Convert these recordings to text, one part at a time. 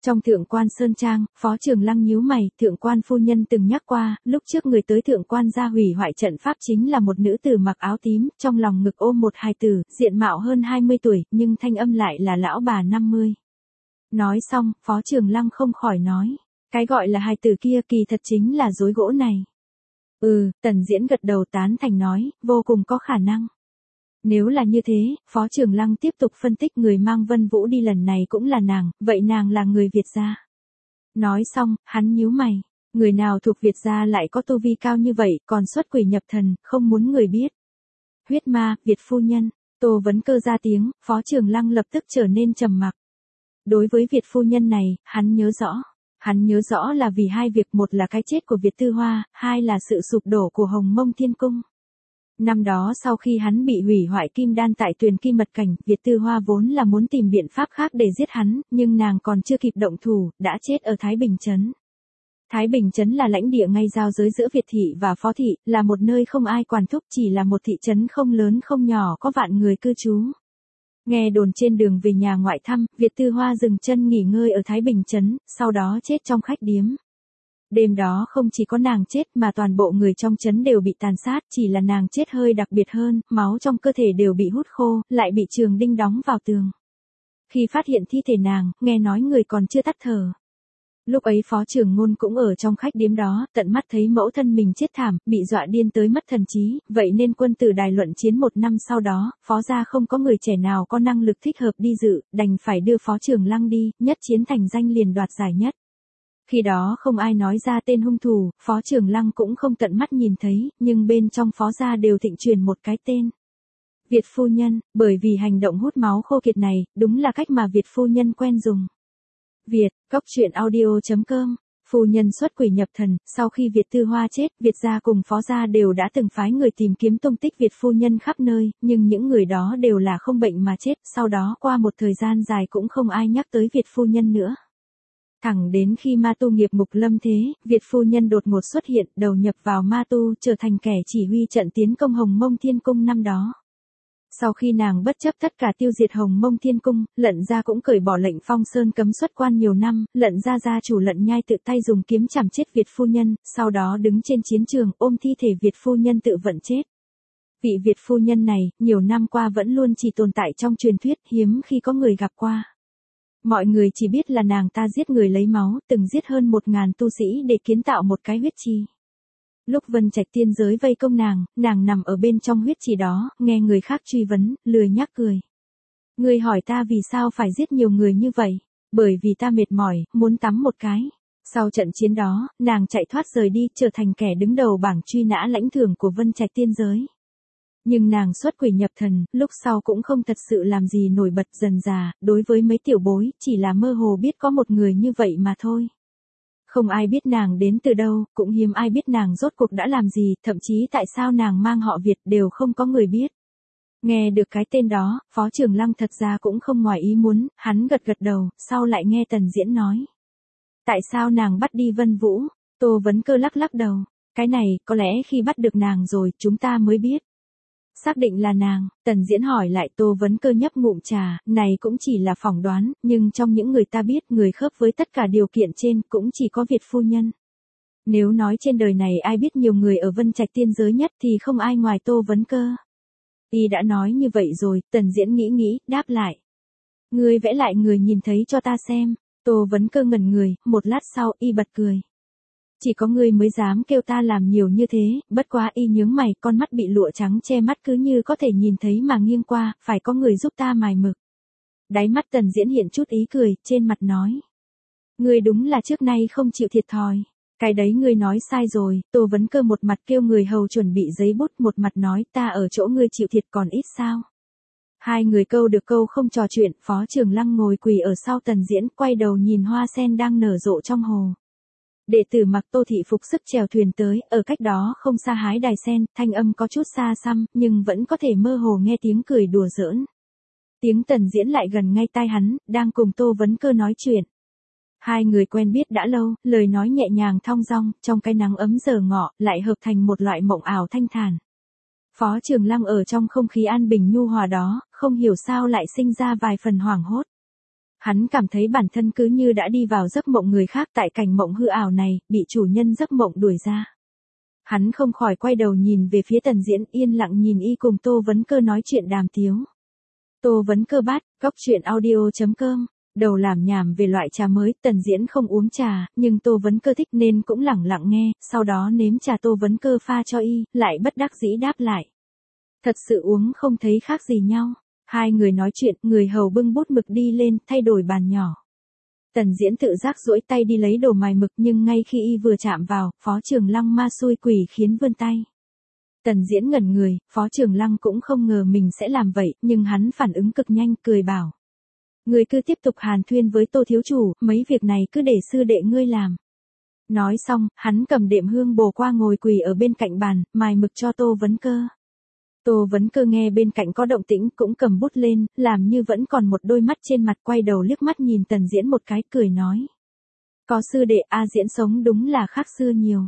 Trong Thượng quan Sơn Trang, Phó Trường Lăng nhíu mày, Thượng quan phu nhân từng nhắc qua, lúc trước người tới Thượng quan gia hủy hoại trận pháp chính là một nữ tử mặc áo tím, trong lòng ngực ôm một hài tử, diện mạo hơn 20 tuổi, nhưng thanh âm lại là lão bà 50. Nói xong, Phó Trường Lăng không khỏi nói, cái gọi là hài tử kia kỳ thật chính là rối gỗ này. Tần Diễn gật đầu tán thành nói, vô cùng có khả năng. Nếu là như thế, Phó Trường Lăng tiếp tục phân tích người mang Vân Vũ đi lần này cũng là nàng, vậy nàng là người Việt gia. Nói xong, hắn nhíu mày, người nào thuộc Việt gia lại có tu vi cao như vậy, còn xuất quỷ nhập thần, không muốn người biết. Huyết ma, Việt phu nhân, Tô Vấn Cơ ra tiếng, Phó Trường Lăng lập tức trở nên trầm mặc. Đối với Việt phu nhân này, hắn nhớ rõ. Hắn nhớ rõ là vì hai việc, một là cái chết của Việt Tư Hoa, hai là sự sụp đổ của Hồng Mông Thiên Cung. Năm đó sau khi hắn bị hủy hoại kim đan tại Tuyền Kim Mật Cảnh, Việt Tư Hoa vốn là muốn tìm biện pháp khác để giết hắn, nhưng nàng còn chưa kịp động thủ, đã chết ở Thái Bình Trấn. Thái Bình Trấn là lãnh địa ngay giao giới giữa Việt thị và Phó thị, là một nơi không ai quản thúc, chỉ là một thị trấn không lớn không nhỏ có vạn người cư trú. Nghe đồn trên đường về nhà ngoại thăm, Việt Tư Hoa dừng chân nghỉ ngơi ở Thái Bình Trấn, sau đó chết trong khách điếm. Đêm đó không chỉ có nàng chết mà toàn bộ người trong trấn đều bị tàn sát, chỉ là nàng chết hơi đặc biệt hơn, máu trong cơ thể đều bị hút khô, lại bị trường đinh đóng vào tường. Khi phát hiện thi thể nàng, nghe nói người còn chưa tắt thở. Lúc ấy Phó Trường Ngôn cũng ở trong khách điếm đó, tận mắt thấy mẫu thân mình chết thảm, bị dọa điên tới mất thần trí, vậy nên quân tử đài luận chiến 1 năm sau đó, Phó gia không có người trẻ nào có năng lực thích hợp đi dự, đành phải đưa Phó Trường Lăng đi, nhất chiến thành danh liền đoạt giải nhất. Khi đó không ai nói ra tên hung thủ, Phó Trường Lăng cũng không tận mắt nhìn thấy, nhưng bên trong Phó gia đều thịnh truyền một cái tên. Việt phu nhân, bởi vì hành động hút máu khô kiệt này, đúng là cách mà Việt phu nhân quen dùng. Việt, Góc Truyện Audio.com, phu nhân xuất quỷ nhập thần, sau khi Việt Tư Hoa chết, Việt gia cùng Phó gia đều đã từng phái người tìm kiếm tung tích Việt phu nhân khắp nơi, nhưng những người đó đều là không bệnh mà chết, sau đó qua một thời gian dài cũng không ai nhắc tới Việt phu nhân nữa. Thẳng đến khi ma tu nghiệp ngục lâm thế, Việt phu nhân đột ngột xuất hiện, đầu nhập vào ma tu, trở thành kẻ chỉ huy trận tiến công Hồng Mông Thiên Cung năm đó. Sau khi nàng bất chấp tất cả tiêu diệt Hồng Mông Thiên Cung, Lận gia cũng cởi bỏ lệnh phong sơn cấm xuất quan nhiều năm, Lận gia gia chủ Lận Nhai tự tay dùng kiếm chảm chết Việt phu nhân, sau đó đứng trên chiến trường ôm thi thể Việt phu nhân tự vận chết. Vị Việt phu nhân này, nhiều năm qua vẫn luôn chỉ tồn tại trong truyền thuyết, hiếm khi có người gặp qua. Mọi người chỉ biết là nàng ta giết người lấy máu, từng giết hơn 1000 tu sĩ để kiến tạo một cái huyết trì. Lúc Vân Trạch tiên giới vây công nàng nằm ở bên trong huyết trì đó, nghe người khác truy vấn, lười nhác cười. Ngươi hỏi ta vì sao phải giết nhiều người như vậy? Bởi vì ta mệt mỏi, muốn tắm một cái. Sau trận chiến đó, nàng chạy thoát rời đi, trở thành kẻ đứng đầu bảng truy nã lãnh thưởng của Vân Trạch tiên giới. Nhưng nàng xuất quỷ nhập thần, lúc sau cũng không thật sự làm gì nổi bật, dần dà, đối với mấy tiểu bối, chỉ là mơ hồ biết có một người như vậy mà thôi. Không ai biết nàng đến từ đâu, cũng hiếm ai biết nàng rốt cuộc đã làm gì, thậm chí tại sao nàng mang họ Việt đều không có người biết. Nghe được cái tên đó, Phó Trường Lăng thật ra cũng không ngoài ý muốn, hắn gật gật đầu, sau lại nghe Tần Diễn nói. Tại sao nàng bắt đi Vân Vũ? Tô Vấn Cơ lắc lắc đầu. Cái này, có lẽ khi bắt được nàng rồi, chúng ta mới biết. Xác định là nàng, Tần Diễn hỏi lại. Tô Vấn Cơ nhấp ngụm trà, này cũng chỉ là phỏng đoán, nhưng trong những người ta biết, người khớp với tất cả điều kiện trên, cũng chỉ có Việt phu nhân. Nếu nói trên đời này ai biết nhiều người ở Vân Trạch tiên giới nhất thì không ai ngoài Tô Vấn Cơ. Y đã nói như vậy rồi, Tần Diễn nghĩ, đáp lại. Ngươi vẽ lại người nhìn thấy cho ta xem. Tô Vấn Cơ ngẩn người, một lát sau, y bật cười. Chỉ có ngươi mới dám kêu ta làm nhiều như thế, bất quá y nhướng mày, con mắt bị lụa trắng che mắt cứ như có thể nhìn thấy mà nghiêng qua, phải có người giúp ta mài mực. Đáy mắt Tần Diễn hiện chút ý cười, trên mặt nói. Ngươi đúng là trước nay không chịu thiệt thòi. Cái đấy ngươi nói sai rồi. Tô Vấn Cơ một mặt kêu người hầu chuẩn bị giấy bút, một mặt nói ta ở chỗ ngươi chịu thiệt còn ít sao. Hai người câu được câu không trò chuyện, Phó Trường Lăng ngồi quỳ ở sau Tần Diễn, quay đầu nhìn hoa sen đang nở rộ trong hồ. Đệ tử mặc Tô thị phục sức chèo thuyền tới, ở cách đó không xa hái đài sen, thanh âm có chút xa xăm, nhưng vẫn có thể mơ hồ nghe tiếng cười đùa giỡn. Tiếng Tần Diễn lại gần ngay tai hắn, đang cùng Tô Vấn Cơ nói chuyện. Hai người quen biết đã lâu, lời nói nhẹ nhàng thong dong, trong cái nắng ấm giờ ngọ, lại hợp thành một loại mộng ảo thanh thản. Phó Trường Lăng ở trong không khí an bình nhu hòa đó, không hiểu sao lại sinh ra vài phần hoảng hốt. Hắn cảm thấy bản thân cứ như đã đi vào giấc mộng người khác tại cảnh mộng hư ảo này, bị chủ nhân giấc mộng đuổi ra. Hắn không khỏi quay đầu nhìn về phía Tần Diễn, yên lặng nhìn y cùng Tô Vấn Cơ nói chuyện đàm tiếu. Tô Vấn Cơ bát, góc chuyện audio.com, đầu làm nhảm về loại trà mới, Tần Diễn không uống trà, nhưng Tô Vấn Cơ thích nên cũng lẳng lặng nghe, sau đó nếm trà Tô Vấn Cơ pha cho y, lại bất đắc dĩ đáp lại. Thật sự uống không thấy khác gì nhau. Hai người nói chuyện, người hầu bưng bút mực đi lên, thay đổi bàn nhỏ. Tần Diễn tự giác duỗi tay đi lấy đồ mài mực, nhưng ngay khi y vừa chạm vào, Phó Trường Lăng ma xui quỷ khiến vươn tay. Tần Diễn ngẩn người, Phó Trường Lăng cũng không ngờ mình sẽ làm vậy, nhưng hắn phản ứng cực nhanh, cười bảo. Ngươi cứ tiếp tục hàn thuyên với Tô thiếu chủ, mấy việc này cứ để sư đệ ngươi làm. Nói xong, hắn cầm đệm hương bồ qua ngồi quỳ ở bên cạnh bàn, mài mực cho Tô Vấn Cơ. Tô Vấn Cơ nghe bên cạnh có động tĩnh cũng cầm bút lên, làm như vẫn còn một đôi mắt trên mặt, quay đầu liếc mắt nhìn Tần Diễn một cái, cười nói. Có sư đệ A Diễn sống đúng là khác xưa nhiều.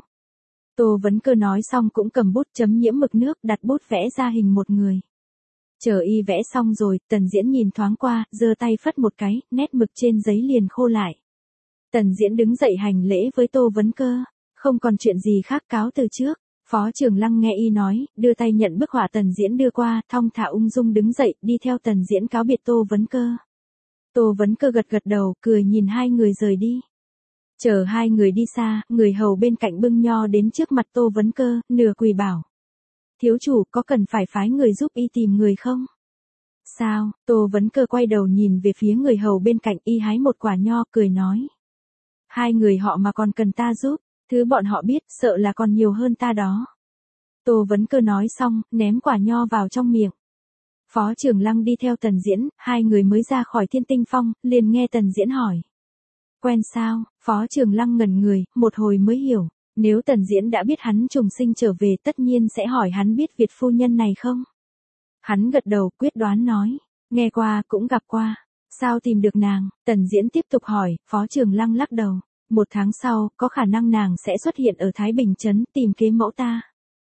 Tô Vấn Cơ nói xong cũng cầm bút chấm nhiễm mực nước, đặt bút vẽ ra hình một người. Chờ y vẽ xong rồi, Tần Diễn nhìn thoáng qua, giơ tay phất một cái, nét mực trên giấy liền khô lại. Tần Diễn đứng dậy hành lễ với Tô Vấn Cơ, không còn chuyện gì khác, cáo từ trước. Phó Trường Lăng nghe y nói, đưa tay nhận bức họa Tần Diễn đưa qua, thong thả ung dung đứng dậy, đi theo Tần Diễn cáo biệt Tô Vấn Cơ. Tô Vấn Cơ gật gật đầu, cười nhìn hai người rời đi. Chờ hai người đi xa, người hầu bên cạnh bưng nho đến trước mặt Tô Vấn Cơ, nửa quỳ bảo. Thiếu chủ, có cần phải phái người giúp y tìm người không? Sao? Tô Vấn Cơ quay đầu nhìn về phía người hầu bên cạnh, y hái một quả nho, cười nói. Hai người họ mà còn cần ta giúp, thứ bọn họ biết, sợ là còn nhiều hơn ta đó. Tô Vấn Cơ nói xong, ném quả nho vào trong miệng. Phó Trường Lăng đi theo Tần Diễn, hai người mới ra khỏi Thiên Tinh Phong, liền nghe Tần Diễn hỏi. Quen sao? Phó Trường Lăng ngẩn người, một hồi mới hiểu. Nếu Tần Diễn đã biết hắn trùng sinh trở về, tất nhiên sẽ hỏi hắn biết Việt phu nhân này không? Hắn gật đầu, quyết đoán nói. Nghe qua, cũng gặp qua. Sao tìm được nàng? Tần Diễn tiếp tục hỏi, Phó Trường Lăng lắc đầu. 1 tháng sau, có khả năng nàng sẽ xuất hiện ở Thái Bình Trấn, tìm kế mẫu ta.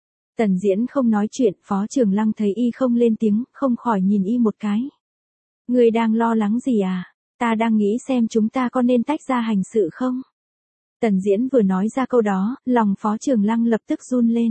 Tần Diễn không nói chuyện, Phó Trường Lăng thấy y không lên tiếng, không khỏi nhìn y một cái. Ngươi đang lo lắng gì à? Ta đang nghĩ xem chúng ta có nên tách ra hành sự không? Tần Diễn vừa nói ra câu đó, lòng Phó Trường Lăng lập tức run lên.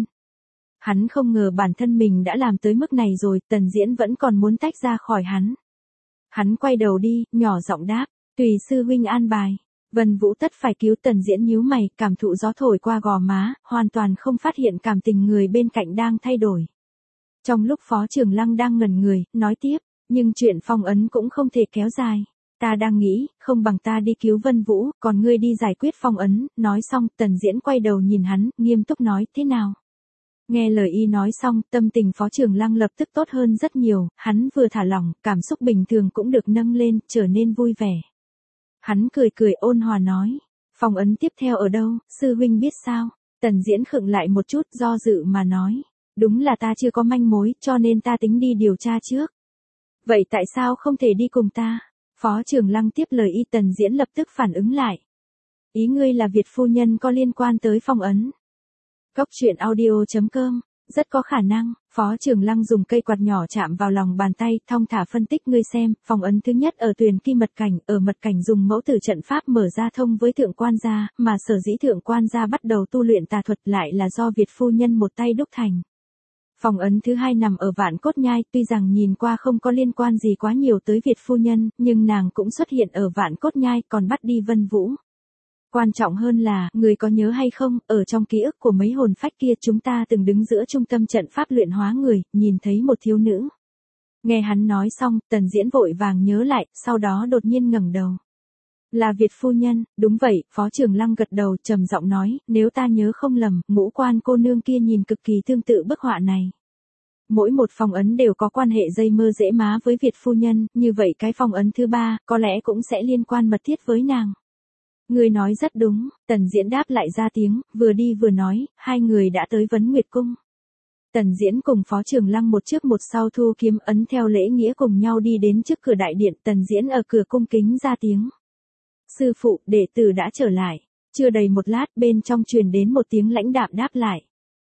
Hắn không ngờ bản thân mình đã làm tới mức này rồi, Tần Diễn vẫn còn muốn tách ra khỏi hắn. Hắn quay đầu đi, nhỏ giọng đáp, tùy sư huynh an bài. Vân Vũ tất phải cứu. Tần Diễn nhíu mày, cảm thụ gió thổi qua gò má, hoàn toàn không phát hiện cảm tình người bên cạnh đang thay đổi. Trong lúc Phó Trường Lăng đang ngẩn người, nói tiếp, nhưng chuyện phong ấn cũng không thể kéo dài. Ta đang nghĩ, không bằng ta đi cứu Vân Vũ, còn ngươi đi giải quyết phong ấn. Nói xong, Tần Diễn quay đầu nhìn hắn, nghiêm túc nói, thế nào? Nghe lời y nói xong, tâm tình Phó Trường Lăng lập tức tốt hơn rất nhiều, hắn vừa thả lỏng, cảm xúc bình thường cũng được nâng lên, trở nên vui vẻ. Hắn cười cười ôn hòa nói, phong ấn tiếp theo ở đâu, sư huynh biết sao? Tần Diễn khựng lại một chút, do dự mà nói, đúng là ta chưa có manh mối, cho nên ta tính đi điều tra trước. Vậy tại sao không thể đi cùng ta? Phó Trường Lăng tiếp lời y. Tần Diễn lập tức phản ứng lại. Ý ngươi là Việt phu nhân có liên quan tới phong ấn. Góc chuyện audio.com, rất có khả năng. Phó Trường Lăng dùng cây quạt nhỏ chạm vào lòng bàn tay, thong thả phân tích. Ngươi xem, phong ấn thứ nhất ở Tuyền Kim mật cảnh, ở mật cảnh dùng mẫu tử trận pháp mở ra thông với thượng quan gia, mà sở dĩ thượng quan gia bắt đầu tu luyện tà thuật lại là do Việt phu nhân một tay đúc thành. Phong ấn thứ hai nằm ở Vạn Cốt Nhai, tuy rằng nhìn qua không có liên quan gì quá nhiều tới Việt phu nhân, nhưng nàng cũng xuất hiện ở Vạn Cốt Nhai, còn bắt đi Vân Vũ. Quan trọng hơn là, người có nhớ hay không, ở trong ký ức của mấy hồn phách kia chúng ta từng đứng giữa trung tâm trận pháp luyện hóa người, nhìn thấy một thiếu nữ. Nghe hắn nói xong, Tần Diễn vội vàng nhớ lại, sau đó đột nhiên ngẩng đầu. Là Việt phu nhân, đúng vậy. Phó Trường Lăng gật đầu, trầm giọng nói, nếu ta nhớ không lầm, Ngũ Quan cô nương kia nhìn cực kỳ tương tự bức họa này. Mỗi một phong ấn đều có quan hệ dây mơ rễ má với Việt phu nhân, như vậy cái phong ấn thứ ba, có lẽ cũng sẽ liên quan mật thiết với nàng. Ngươi nói rất đúng. Tần Diễn đáp lại ra tiếng, vừa đi vừa nói, hai người đã tới Vấn Nguyệt Cung. Tần Diễn cùng Phó Trường Lăng một trước một sau thu kiếm ấn theo lễ nghĩa cùng nhau đi đến trước cửa đại điện. Tần Diễn ở cửa cung kính ra tiếng. Sư phụ, đệ tử đã trở lại. Chưa đầy một lát, bên trong truyền đến một tiếng lãnh đạm đáp lại.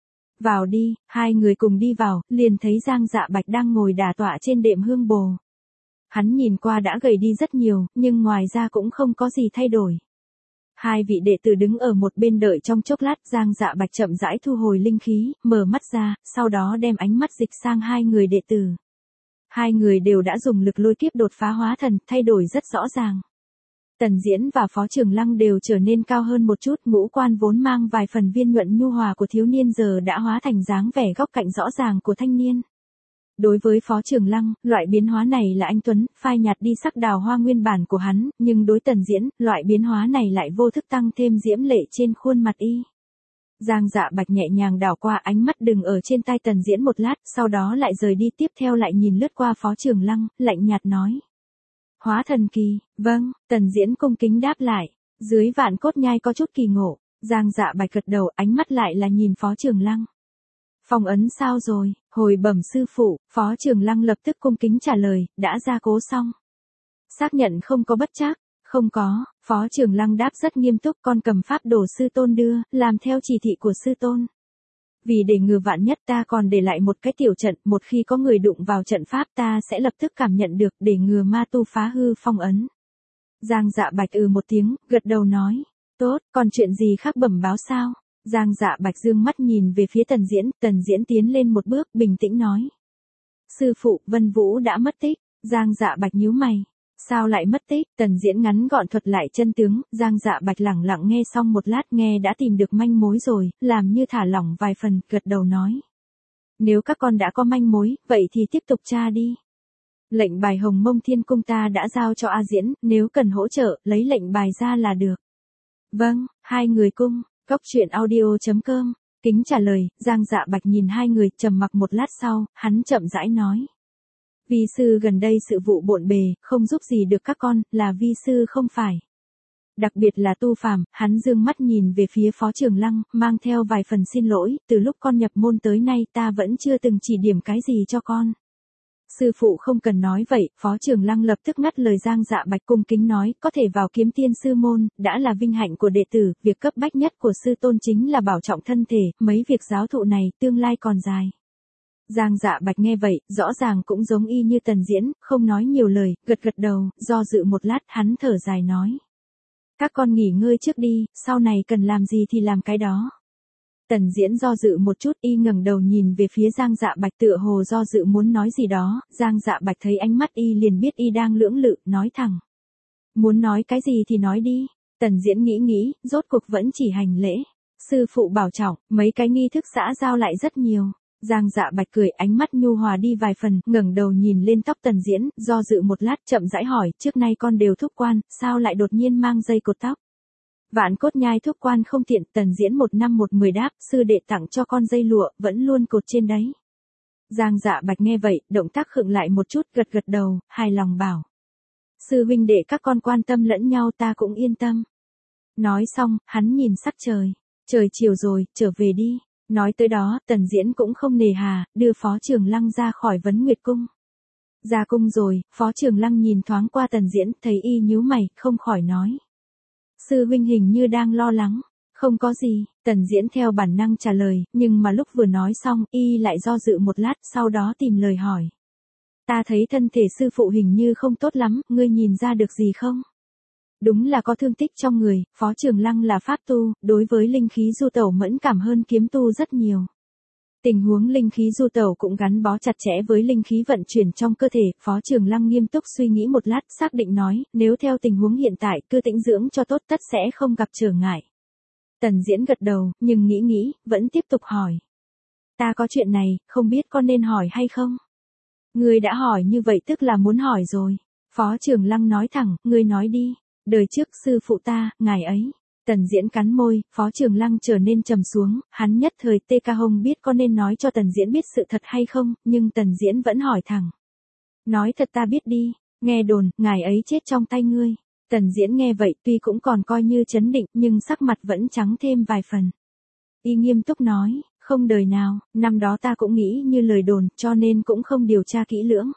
Vào đi. Hai người cùng đi vào, liền thấy Giang Dạ Bạch đang ngồi đả tọa trên đệm hương bồ. Hắn nhìn qua đã gầy đi rất nhiều, nhưng ngoài ra cũng không có gì thay đổi. Hai vị đệ tử đứng ở một bên đợi trong chốc lát, Giang Dạ Bạch chậm rãi thu hồi linh khí, mở mắt ra, sau đó đem ánh mắt dịch sang hai người đệ tử. Hai người đều đã dùng lực lôi kiếp đột phá hóa thần, thay đổi rất rõ ràng. Tần Diễn và Phó Trường Lăng đều trở nên cao hơn một chút, ngũ quan vốn mang vài phần viên nhuận nhu hòa của thiếu niên giờ đã hóa thành dáng vẻ góc cạnh rõ ràng của thanh niên. Đối với Phó Trường Lăng, loại biến hóa này là anh tuấn, phai nhạt đi sắc đào hoa nguyên bản của hắn, nhưng đối Tần Diễn, loại biến hóa này lại vô thức tăng thêm diễm lệ trên khuôn mặt y. Giang Dạ Bạch nhẹ nhàng đảo qua, ánh mắt đừng ở trên tai Tần Diễn một lát, sau đó lại rời đi, tiếp theo lại nhìn lướt qua Phó Trường Lăng, lạnh nhạt nói. Hóa thần kỳ, vâng, Tần Diễn cung kính đáp lại. Dưới Vạn Cốt Nhai có chút kỳ ngộ, Giang Dạ Bạch gật đầu, ánh mắt lại là nhìn Phó Trường Lăng. Phong ấn sao rồi, hồi bẩm sư phụ, Phó Trường Lăng lập tức cung kính trả lời, đã gia cố xong. Xác nhận không có bất trắc, không có, Phó Trường Lăng đáp rất nghiêm túc, con cầm pháp đồ sư tôn đưa, làm theo chỉ thị của sư tôn. Vì để ngừa vạn nhất ta còn để lại một cái tiểu trận, một khi có người đụng vào trận pháp ta sẽ lập tức cảm nhận được để ngừa ma tu phá hư phong ấn. Giang Dạ Bạch một tiếng, gật đầu nói, tốt, còn chuyện gì khác bẩm báo sao? Giang Dạ Bạch dương mắt nhìn về phía Tần Diễn tiến lên một bước, bình tĩnh nói. Sư phụ, Vân Vũ đã mất tích, Giang Dạ Bạch nhíu mày. Sao lại mất tích? Tần Diễn ngắn gọn thuật lại chân tướng, Giang Dạ Bạch lẳng lặng nghe xong một lát, nghe đã tìm được manh mối rồi, làm như thả lỏng vài phần, gật đầu nói. Nếu các con đã có manh mối, vậy thì tiếp tục tra đi. Lệnh bài Hồng Mông Thiên Cung ta đã giao cho A Diễn, nếu cần hỗ trợ, lấy lệnh bài ra là được. Vâng, hai người cung, coctruyện.audio.com, kính trả lời. Giang Dạ Bạch nhìn hai người, trầm mặc một lát sau, hắn chậm rãi nói. Vi sư gần đây sự vụ bộn bề, không giúp gì được các con, là vi sư không phải. Đặc biệt là tu phàm, hắn dương mắt nhìn về phía Phó Trường Lăng, mang theo vài phần xin lỗi, từ lúc con nhập môn tới nay ta vẫn chưa từng chỉ điểm cái gì cho con. Sư phụ không cần nói vậy, Phó Trường Lăng lập tức ngắt lời. Giang Dạ Bạch cung kính nói, có thể vào Kiếm Tiên sư môn, đã là vinh hạnh của đệ tử, việc cấp bách nhất của sư tôn chính là bảo trọng thân thể, mấy việc giáo thụ này, tương lai còn dài. Giang Dạ Bạch nghe vậy, rõ ràng cũng giống y như Tần Diễn, không nói nhiều lời, gật gật đầu, do dự một lát, hắn thở dài nói. Các con nghỉ ngơi trước đi, sau này cần làm gì thì làm cái đó. Tần Diễn do dự một chút, y ngẩng đầu nhìn về phía Giang Dạ Bạch tựa hồ do dự muốn nói gì đó, Giang Dạ Bạch thấy ánh mắt y liền biết y đang lưỡng lự, nói thẳng. Muốn nói cái gì thì nói đi. Tần Diễn nghĩ, rốt cuộc vẫn chỉ hành lễ. Sư phụ bảo trọng, mấy cái nghi thức xã giao lại rất nhiều. Giang Dạ Bạch cười, ánh mắt nhu hòa đi vài phần, ngẩng đầu nhìn lên tóc Tần Diễn, do dự một lát, chậm rãi hỏi, trước nay con đều thúc quan, sao lại đột nhiên mang dây cột tóc? Vạn Cốt Nhai thúc quan không tiện. Tần Diễn 1 năm 10 đáp, sư đệ tặng cho con dây lụa, vẫn luôn cột trên đấy. Giang Dạ Bạch nghe vậy, động tác khựng lại một chút, gật gật đầu, hài lòng bảo. Sư huynh đệ các con quan tâm lẫn nhau ta cũng yên tâm. Nói xong, hắn nhìn sắc trời. Trời chiều rồi, trở về đi. Nói tới đó, Tần Diễn cũng không nề hà, đưa Phó Trường Lăng ra khỏi Vấn Nguyệt Cung. Ra cung rồi, Phó Trường Lăng nhìn thoáng qua Tần Diễn, thấy y nhíu mày, không khỏi nói. Sư huynh hình như đang lo lắng. Không có gì, Tần Diễn theo bản năng trả lời, nhưng mà lúc vừa nói xong, y lại do dự một lát, sau đó tìm lời hỏi. Ta thấy thân thể sư phụ hình như không tốt lắm, ngươi nhìn ra được gì không? Đúng là có thương tích trong người, Phó Trường Lăng là pháp tu, đối với linh khí du tẩu mẫn cảm hơn kiếm tu rất nhiều. Tình huống linh khí du tẩu cũng gắn bó chặt chẽ với linh khí vận chuyển trong cơ thể. Phó Trường Lăng nghiêm túc suy nghĩ một lát, xác định nói, nếu theo tình huống hiện tại, cứ tĩnh dưỡng cho tốt tất sẽ không gặp trở ngại. Tần Diễn gật đầu, nhưng nghĩ, vẫn tiếp tục hỏi. Ta có chuyện này, không biết có nên hỏi hay không? Ngươi đã hỏi như vậy tức là muốn hỏi rồi. Phó Trường Lăng nói thẳng, ngươi nói đi. Đời trước sư phụ ta, ngài ấy. Tần Diễn cắn môi, Phó Trường Lăng trở nên trầm xuống, hắn nhất thời tê ca hông biết có nên nói cho Tần Diễn biết sự thật hay không, nhưng Tần Diễn vẫn hỏi thẳng. Nói thật ta biết đi, nghe đồn, ngài ấy chết trong tay ngươi. Tần Diễn nghe vậy tuy cũng còn coi như trấn định, nhưng sắc mặt vẫn trắng thêm vài phần. Y nghiêm túc nói, không đời nào, năm đó ta cũng nghĩ như lời đồn, cho nên cũng không điều tra kỹ lưỡng.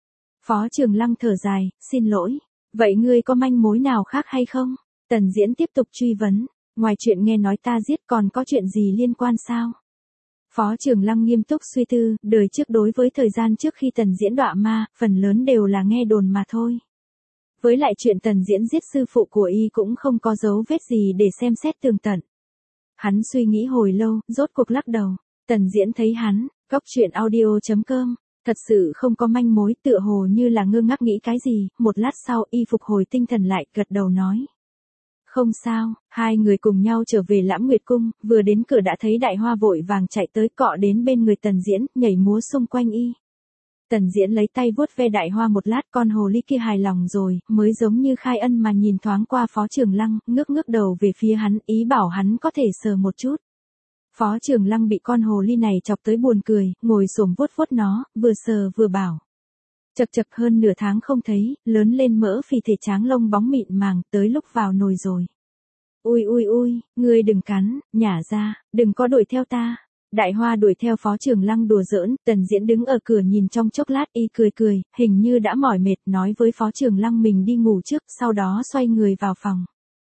Phó Trường Lăng thở dài, xin lỗi. Vậy ngươi có manh mối nào khác hay không? Tần Diễn tiếp tục truy vấn, ngoài chuyện nghe nói ta giết còn có chuyện gì liên quan sao? Phó Trường Lăng nghiêm túc suy tư, đời trước đối với thời gian trước khi Tần Diễn đọa ma, phần lớn đều là nghe đồn mà thôi. Với lại chuyện Tần Diễn giết sư phụ của y cũng không có dấu vết gì để xem xét tường tận. Hắn suy nghĩ hồi lâu, rốt cuộc lắc đầu. Tần Diễn thấy hắn, góc chuyện audio.com, thật sự không có manh mối, tựa hồ như là ngơ ngác nghĩ cái gì, một lát sau y phục hồi tinh thần lại, gật đầu nói. Không sao, hai người cùng nhau trở về Lãm Nguyệt Cung, vừa đến cửa đã thấy Đại Hoa vội vàng chạy tới cọ đến bên người Tần Diễn, nhảy múa xung quanh y. Tần Diễn lấy tay vuốt ve Đại Hoa một lát, con hồ ly kia hài lòng rồi, mới giống như khai ân mà nhìn thoáng qua Phó Trường Lăng, ngước ngước đầu về phía hắn, ý bảo hắn có thể sờ một chút. Phó Trường Lăng bị con hồ ly này chọc tới buồn cười, ngồi xổm vuốt vuốt nó, vừa sờ vừa bảo. Chật chật, hơn nửa tháng không thấy, lớn lên mỡ phì thể tráng lông bóng mịn màng, tới lúc vào nồi rồi. Ui ui ui, ngươi đừng cắn, nhả ra, đừng có đuổi theo ta. Đại Hoa đuổi theo Phó Trường Lăng đùa giỡn, Tần Diễn đứng ở cửa nhìn trong chốc lát, y cười cười, hình như đã mỏi mệt, nói với Phó Trường Lăng mình đi ngủ trước, sau đó xoay người vào phòng.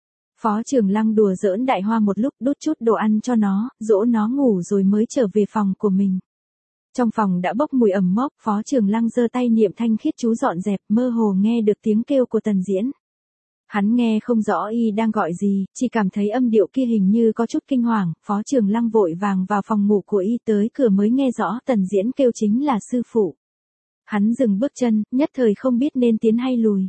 Phó Trường Lăng đùa giỡn Đại Hoa một lúc, đút chút đồ ăn cho nó, dỗ nó ngủ rồi mới trở về phòng của mình. Trong phòng đã bốc mùi ẩm mốc, Phó Trường Lăng giơ tay niệm thanh khiết chú dọn dẹp, mơ hồ nghe được tiếng kêu của Tần Diễn. Hắn nghe không rõ y đang gọi gì, chỉ cảm thấy âm điệu kia hình như có chút kinh hoàng, Phó Trường Lăng vội vàng vào phòng ngủ của y, tới cửa mới nghe rõ Tần Diễn kêu chính là sư phụ. Hắn dừng bước chân, nhất thời không biết nên tiến hay lùi.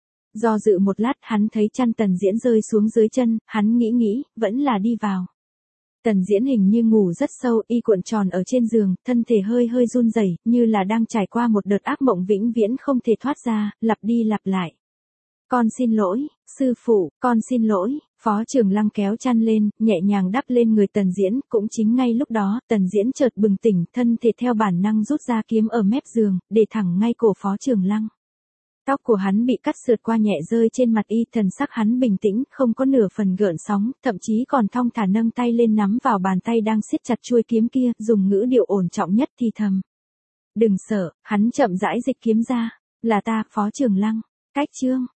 Do dự một lát, hắn thấy chăn Tần Diễn rơi xuống dưới chân, hắn nghĩ, vẫn là đi vào. Tần Diễn hình như ngủ rất sâu, y cuộn tròn ở trên giường, thân thể hơi hơi run rẩy, như là đang trải qua một đợt ác mộng vĩnh viễn không thể thoát ra, lặp đi lặp lại. Con xin lỗi, sư phụ, con xin lỗi. Phó Trường Lăng kéo chăn lên, nhẹ nhàng đắp lên người Tần Diễn, cũng chính ngay lúc đó, Tần Diễn chợt bừng tỉnh, thân thể theo bản năng rút ra kiếm ở mép giường, để thẳng ngay cổ Phó Trường Lăng. Tóc của hắn bị cắt sượt qua nhẹ rơi trên mặt y, thần sắc hắn bình tĩnh, không có nửa phần gợn sóng, thậm chí còn thong thả nâng tay lên nắm vào bàn tay đang siết chặt chuôi kiếm kia, dùng ngữ điệu ổn trọng nhất thì thầm. Đừng sợ, hắn chậm rãi dịch kiếm ra, là ta, Phó Trường Lăng. Cách chương.